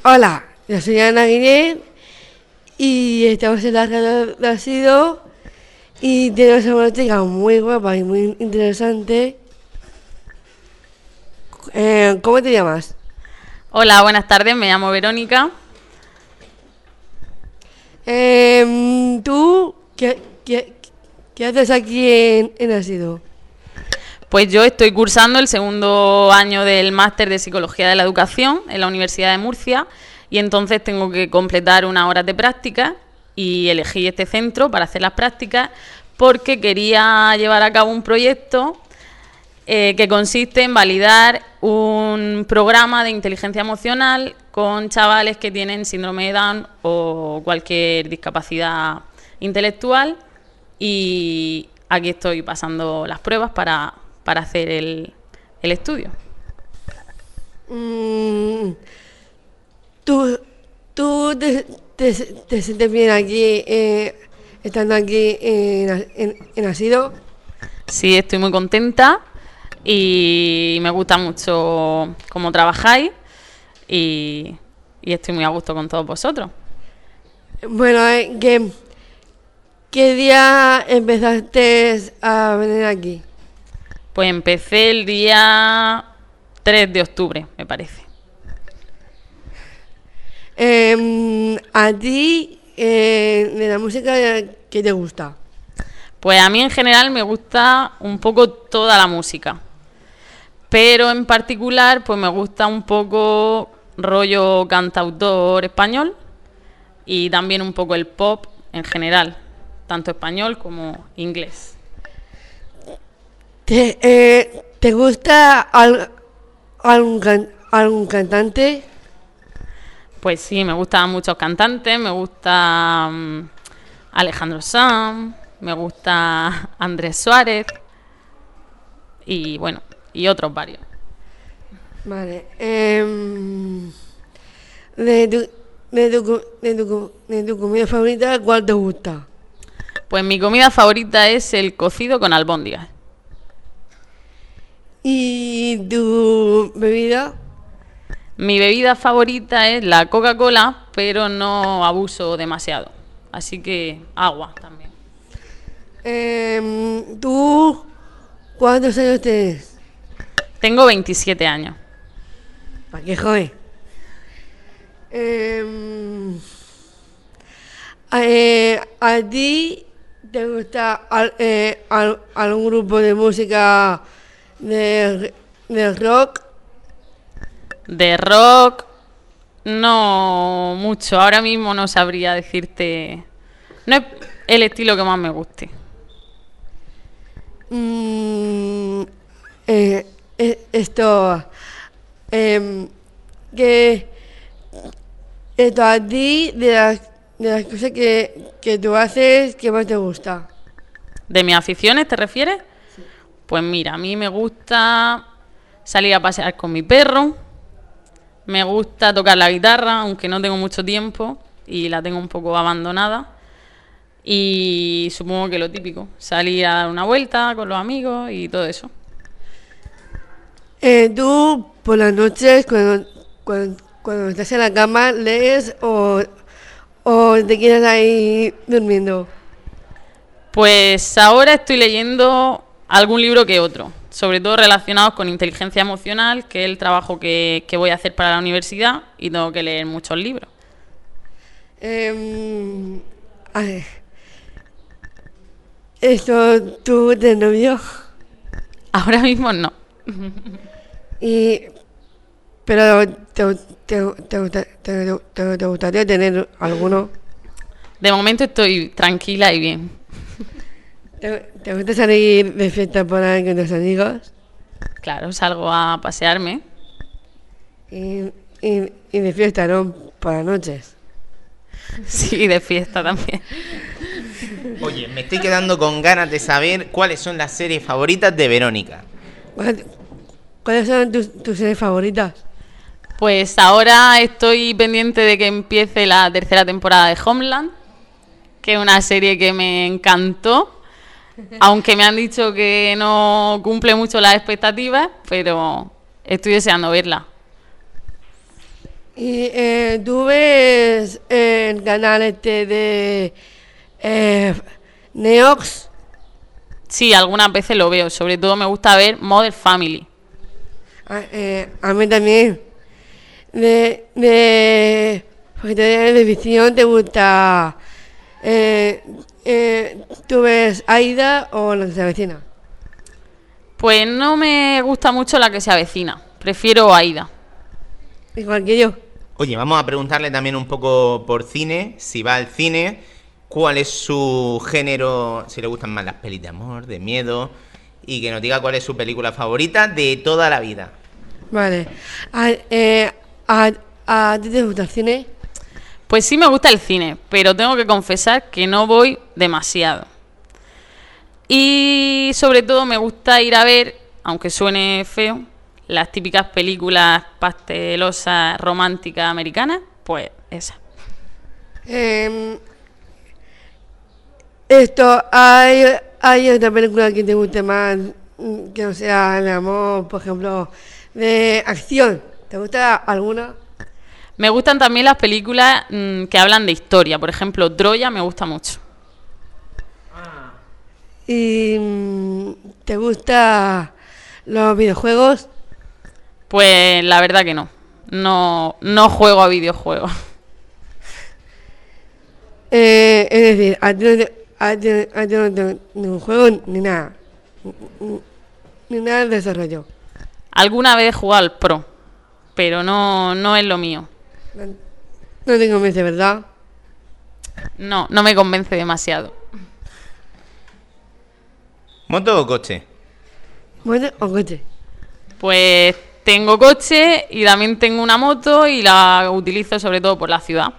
Hola, yo soy Ana Guillén y estamos en la radio de Asido y tenemos una música muy guapa y muy interesante. ¿Cómo te llamas? Hola, buenas tardes, me llamo Verónica. ¿Tú qué haces aquí en Asido? Pues yo estoy cursando el segundo año del máster de Psicología de la Educación en la Universidad de Murcia y entonces tengo que completar unas horas de práctica y elegí este centro para hacer las prácticas porque quería llevar a cabo un proyecto que consiste en validar un programa de inteligencia emocional con chavales que tienen síndrome de Down o cualquier discapacidad intelectual, y aquí estoy pasando las pruebas para hacer el estudio. ¿Tú te sientes bien aquí, estando aquí en Asido? Sí, estoy muy contenta y me gusta mucho cómo trabajáis y estoy muy a gusto con todos vosotros. Bueno, ¿qué día empezaste a venir aquí? Pues empecé el día 3 de octubre, me parece. ¿A ti de la música qué te gusta? Pues a mí en general me gusta un poco toda la música, pero en particular pues me gusta un poco rollo cantautor español y también un poco el pop en general, tanto español como inglés. ¿Te gusta algún cantante? Pues sí, me gustan muchos cantantes, me gusta Alejandro Sanz, me gusta Andrés Suárez y bueno, y otros varios. Vale. De tu comida favorita, ¿cuál te gusta? Pues mi comida favorita es el cocido con albóndigas. ¿Y tu bebida? Mi bebida favorita es la Coca-Cola, pero no abuso demasiado. Así que agua también. ¿Tú cuántos años tienes? Tengo 27 años. ¿Para qué joven? ¿A ti te gusta algún grupo de música de rock? De rock, no mucho. Ahora mismo no sabría decirte. No es el estilo que más me guste. Esto, que esto a ti de las cosas que tú haces, ¿qué más te gusta? ¿De mis aficiones te refieres? Sí. Pues mira, a mí me gusta salir a pasear con mi perro. Me gusta tocar la guitarra, aunque no tengo mucho tiempo y la tengo un poco abandonada. Y supongo que lo típico, salir a dar una vuelta con los amigos y todo eso. ¿Tú por las noches, cuando estás en la cama, lees o te quedas ahí durmiendo? Pues ahora estoy leyendo algún libro que otro, sobre todo relacionados con inteligencia emocional, que es el trabajo que voy a hacer para la universidad y tengo que leer muchos libros. A ver, ¿tú tienes novio? Ahora mismo no. Pero ¿te gustaría tener alguno? De momento estoy tranquila y bien. ¿Te gusta salir de fiesta por ahí con tus amigos? Claro, salgo a pasearme. Y de fiesta, ¿no? Por las noches. Sí, de fiesta también. Oye, me estoy quedando con ganas de saber cuáles son las series favoritas de Verónica. ¿Cuáles son tus series favoritas? Pues ahora estoy pendiente de que empiece la tercera temporada de Homeland, que es una serie que me encantó, aunque me han dicho que no cumple mucho las expectativas, pero estoy deseando verla. Y tú ves el canal este de Neox. Sí, algunas veces lo veo. Sobre todo me gusta ver Modern Family. A mí también. Porque de televisión te gusta. ¿Tú ves Aida o la que se avecina? Pues no me gusta mucho la que se avecina. Prefiero Aida. Igual que yo. Oye, vamos a preguntarle también un poco por cine, si va al cine, cuál es su género, si le gustan más las pelis de amor, de miedo, y que nos diga cuál es su película favorita de toda la vida. Vale. ¿A ti te gusta el cine? Pues sí me gusta el cine, pero tengo que confesar que no voy demasiado. Y sobre todo me gusta ir a ver, aunque suene feo, las típicas películas pastelosas, románticas, americanas, pues esas. ¿Hay otra película que te guste más que no sea de amor, por ejemplo, de acción? ¿Te gusta alguna? Me gustan también las películas que hablan de historia. Por ejemplo, Troya me gusta mucho. ¿Y te gustan los videojuegos? Pues la verdad que no. No juego a videojuegos. Es decir, a ti no te ni un juego ni nada. Ni nada de desarrollo. Alguna vez he jugado al Pro, pero no es lo mío. No te convence, ¿verdad? No me convence demasiado. ¿Moto o coche? ¿Moto o coche? Pues tengo coche y también tengo una moto y la utilizo sobre todo por la ciudad.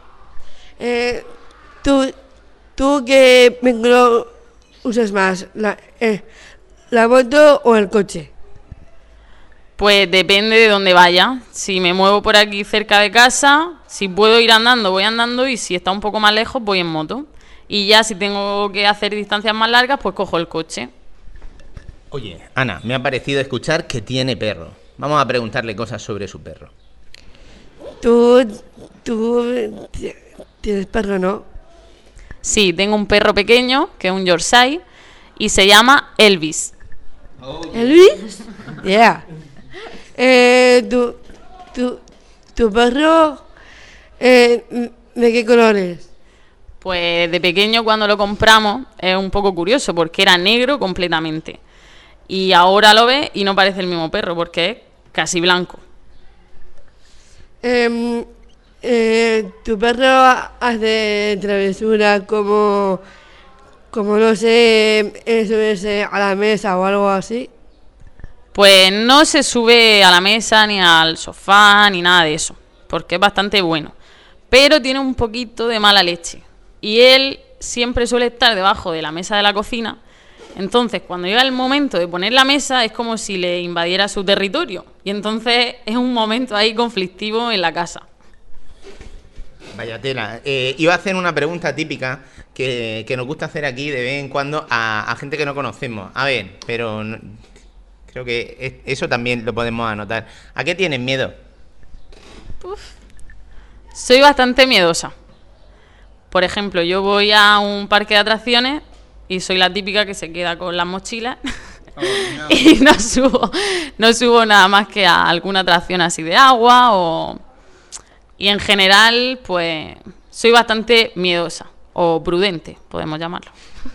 ¿Tú qué vehículo usas más? ¿La moto o el coche? Pues depende de dónde vaya. Si me muevo por aquí cerca de casa, si puedo ir andando, voy andando, y si está un poco más lejos, voy en moto. Y ya si tengo que hacer distancias más largas, pues cojo el coche. Oye, Ana, me ha parecido escuchar que tiene perro. Vamos a preguntarle cosas sobre su perro. ¿Tú tienes perro, no? Sí, tengo un perro pequeño, que es un Yorkshire, y se llama Elvis. ¿Elvis? Yeah. ¿Tu perro de qué color es? Pues de pequeño, cuando lo compramos, es un poco curioso porque era negro completamente. Y ahora lo ves y no parece el mismo perro porque es casi blanco. ¿Tu perro hace travesuras como no sé, subirse a la mesa o algo así? Pues no se sube a la mesa, ni al sofá, ni nada de eso, porque es bastante bueno. Pero tiene un poquito de mala leche. Y él siempre suele estar debajo de la mesa de la cocina. Entonces, cuando llega el momento de poner la mesa, es como si le invadiera su territorio. Y entonces es un momento ahí conflictivo en la casa. Vaya tela. Iba a hacer una pregunta típica que nos gusta hacer aquí de vez en cuando a gente que no conocemos. A ver, pero creo que eso también lo podemos anotar. ¿A qué tienes miedo? Soy bastante miedosa. Por ejemplo, yo voy a un parque de atracciones y soy la típica que se queda con las mochilas y no subo nada más que a alguna atracción así de agua y en general pues soy bastante miedosa o prudente, podemos llamarlo.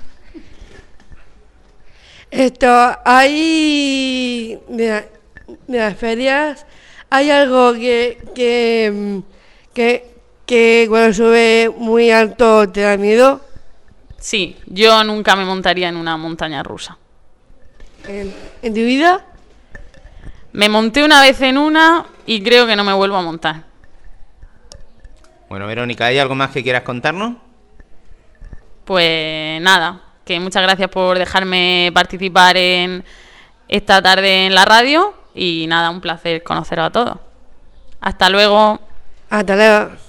Hay de las ferias, hay algo que cuando sube muy alto te da miedo. Sí, yo nunca me montaría en una montaña rusa. ¿En tu vida? Me monté una vez en una y creo que no me vuelvo a montar. Bueno, Verónica, ¿hay algo más que quieras contarnos? Pues nada, que muchas gracias por dejarme participar en esta tarde en la radio y nada, un placer conoceros a todos. Hasta luego. Hasta luego.